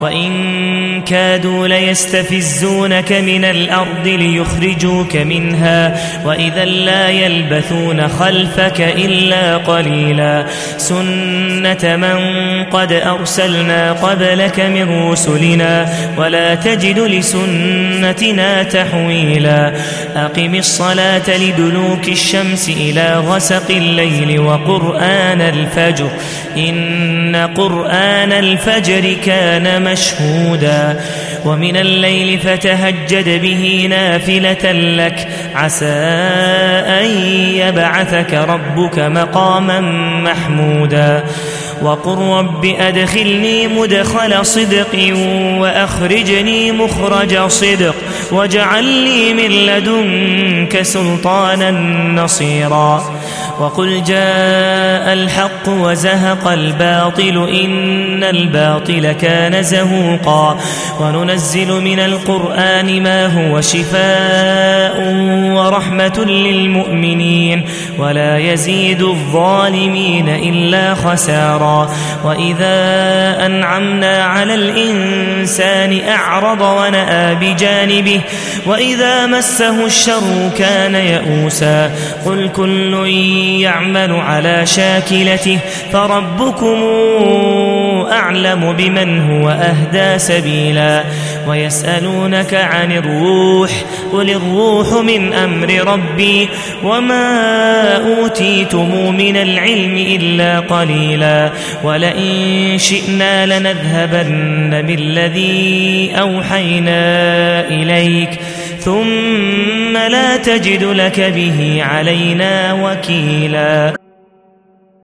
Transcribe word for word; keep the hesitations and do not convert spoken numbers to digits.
وإن كادوا ليستفزونك من الأرض ليخرجوك منها وإذا لا يلبثون خلفك إلا قليلا سنة من قد أرسلنا قبلك من رسلنا ولا تجد لسنتنا تحويلا أقم الصلاة لدلوك الشمس إلى غسق الليل وقرآن الفجر إن قرآن الفجر كان مشهودا ومن الليل فتهجد به نافلة لك عسى أن يبعثك ربك مقاما محمودا وقل رب أدخلني مدخل صدق وأخرجني مخرج صدق واجعل لي من لدنك سلطانا نصيرا وقل جاء الحق وزهق الباطل إن الباطل كان زهوقا وننزل من القرآن ما هو شفاء ورحمة للمؤمنين ولا يزيد الظالمين إلا خسارا وإذا أنعمنا على الإنسان أعرض ونأى بجانبه وإذا مسه الشر كان يئوسا قل كل يعمل على شاكلته فربكم أعلم بمن هو أهدى سبيلا ويسألونك عن الروح قل الروح من أمر ربي وما أوتيتم من العلم إلا قليلا ولئن شئنا لنذهبن بالذي أوحينا إليك ثم لا تجد لك به علينا وكيلا.